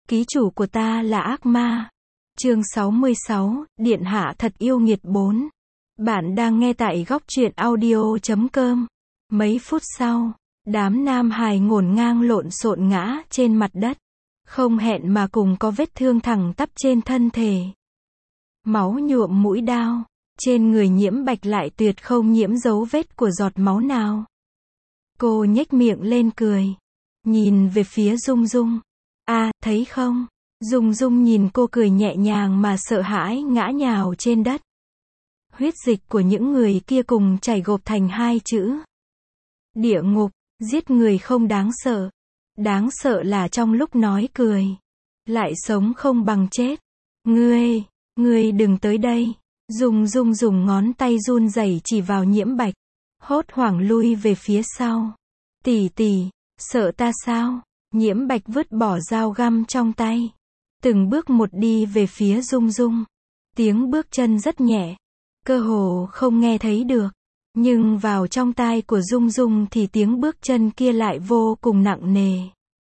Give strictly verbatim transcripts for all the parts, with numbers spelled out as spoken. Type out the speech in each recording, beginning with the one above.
Ký chủ của ta là ác ma. Chương sáu mươi sáu, Điện hạ thật yêu nghiệt bốn. Bạn đang nghe tại góc truyện audio chấm com. Mấy phút sau, đám nam hài ngổn ngang lộn xộn ngã trên mặt đất. Không hẹn mà cùng có vết thương thẳng tắp trên thân thể. Máu nhuộm mũi đao. Trên người Nhiễm Bạch lại tuyệt không nhiễm dấu vết của giọt máu nào. Cô nhếch miệng lên cười. Nhìn về phía Dung Dung. À, thấy không? Dung Dung nhìn cô cười nhẹ nhàng mà sợ hãi ngã nhào trên đất. Huyết dịch của những người kia cùng chảy gộp thành hai chữ. Địa ngục, giết người không đáng sợ. Đáng sợ là trong lúc nói cười. Lại sống không bằng chết. Ngươi, ngươi đừng tới đây. Dung Dung dùng ngón tay run rẩy chỉ vào Nhiễm Bạch. Hốt hoảng lui về phía sau. Tỷ tỷ, sợ ta sao? Nhiễm Bạch vứt bỏ dao găm trong tay. Từng bước một đi về phía Dung Dung. Tiếng bước chân rất nhẹ. Cơ hồ không nghe thấy được. Nhưng vào trong tai của Dung Dung thì tiếng bước chân kia lại vô cùng nặng nề.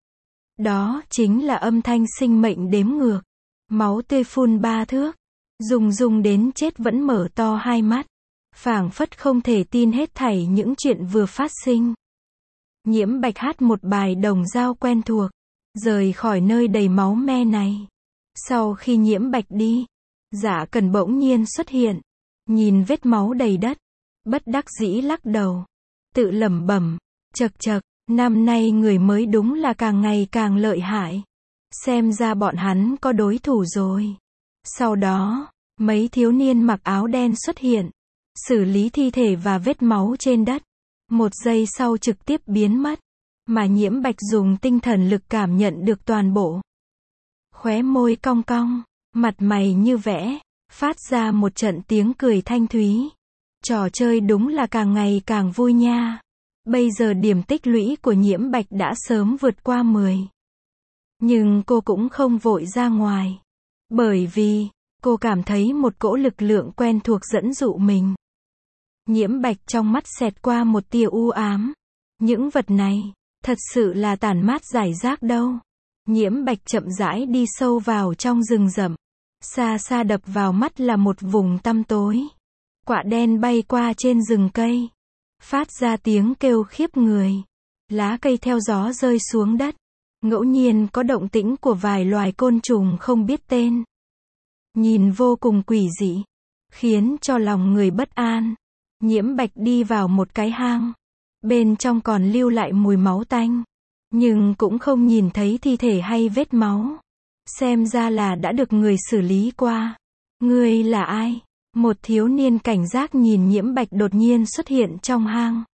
Đó chính là âm thanh sinh mệnh đếm ngược. Máu tươi phun ba thước. Dung Dung đến chết vẫn mở to hai mắt. Phảng phất không thể tin hết thảy những chuyện vừa phát sinh. Nhiễm Bạch hát một bài đồng dao quen thuộc. Rời khỏi nơi đầy máu me này. Sau khi Nhiễm Bạch đi, Dạ Cần bỗng nhiên xuất hiện. Nhìn vết máu đầy đất. Bất đắc dĩ lắc đầu. Tự lẩm bẩm. Chậc chậc, năm nay người mới đúng là càng ngày càng lợi hại. Xem ra bọn hắn có đối thủ rồi. Sau đó, mấy thiếu niên mặc áo đen xuất hiện. Xử lý thi thể và vết máu trên đất. Một giây sau trực tiếp biến mất. Mà Nhiễm Bạch dùng tinh thần lực cảm nhận được toàn bộ. Khóe môi cong cong, mặt mày như vẽ, phát ra một trận tiếng cười thanh thúy. Trò chơi đúng là càng ngày càng vui nha. Bây giờ điểm tích lũy của Nhiễm Bạch đã sớm vượt qua mười. Nhưng cô cũng không vội ra ngoài. Bởi vì, cô cảm thấy một cỗ lực lượng quen thuộc dẫn dụ mình. Nhiễm Bạch trong mắt xẹt qua một tia u ám. Những vật này, thật sự là tản mát giải rác đâu. Nhiễm Bạch chậm rãi đi sâu vào trong rừng rậm. Xa xa đập vào mắt là một vùng tăm tối. Quạ đen bay qua trên rừng cây. Phát ra tiếng kêu khiếp người. Lá cây theo gió rơi xuống đất. Ngẫu nhiên có động tĩnh của vài loài côn trùng không biết tên. Nhìn vô cùng quỷ dị. Khiến cho lòng người bất an. Nhiễm Bạch đi vào một cái hang. Bên trong còn lưu lại mùi máu tanh. Nhưng cũng không nhìn thấy thi thể hay vết máu. Xem ra là đã được người xử lý qua. Ngươi là ai? Một thiếu niên cảnh giác nhìn Nhiễm Bạch đột nhiên xuất hiện trong hang.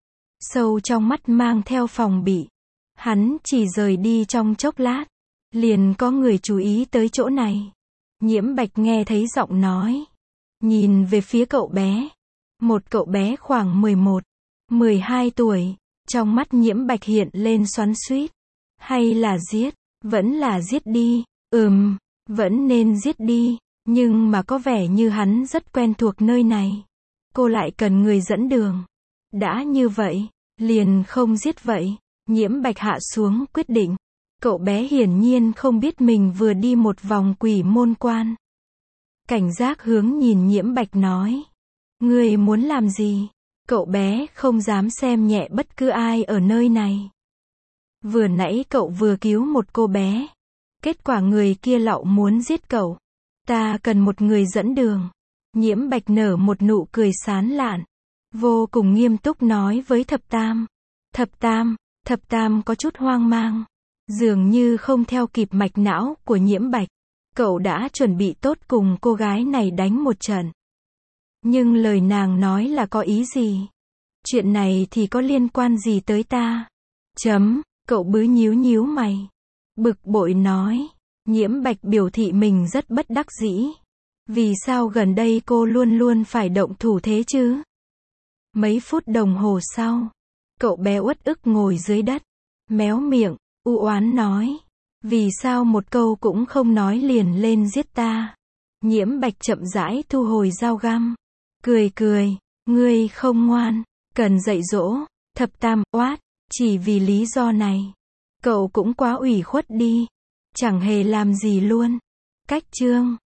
Sâu trong mắt mang theo phòng bị. Hắn chỉ rời đi trong chốc lát. Liền có người chú ý tới chỗ này. Nhiễm Bạch nghe thấy giọng nói. Nhìn về phía cậu bé. Một cậu bé khoảng mười một, mười hai tuổi. Trong mắt Nhiễm Bạch hiện lên xoắn xuýt. Hay là giết? Vẫn là giết đi. Ừm, vẫn nên giết đi. Nhưng mà có vẻ như hắn rất quen thuộc nơi này. Cô lại cần người dẫn đường. Đã như vậy, liền không giết vậy. Nhiễm Bạch hạ xuống quyết định. Cậu bé hiển nhiên không biết mình vừa đi một vòng quỷ môn quan. Cảnh giác hướng nhìn Nhiễm Bạch nói. Ngươi muốn làm gì? Cậu bé không dám xem nhẹ bất cứ ai ở nơi này. Vừa nãy cậu vừa cứu một cô bé. Kết quả người kia lạo muốn giết cậu. Ta cần một người dẫn đường. Nhiễm Bạch nở một nụ cười sán lạn. Vô cùng nghiêm túc nói với Thập Tam. Thập Tam, Thập Tam có chút hoang mang. Dường như không theo kịp mạch não của Nhiễm Bạch. Cậu đã chuẩn bị tốt cùng cô gái này đánh một trận. Nhưng lời nàng nói là có ý gì? Chuyện này thì có liên quan gì tới ta? Chấm, cậu bứ nhíu nhíu mày. Bực bội nói. Nhiễm Bạch biểu thị mình rất bất đắc dĩ. Vì sao gần đây cô luôn luôn phải động thủ thế chứ? Mấy phút đồng hồ sau, cậu bé uất ức ngồi dưới đất. Méo miệng, u oán nói. Vì sao một câu cũng không nói liền lên giết ta? Nhiễm Bạch chậm rãi thu hồi dao găm. Cười cười, ngươi không ngoan, cần dạy dỗ. Thập Tam oát, chỉ vì lý do này. Cậu cũng quá ủy khuất đi. Chẳng hề làm gì luôn. Cách chương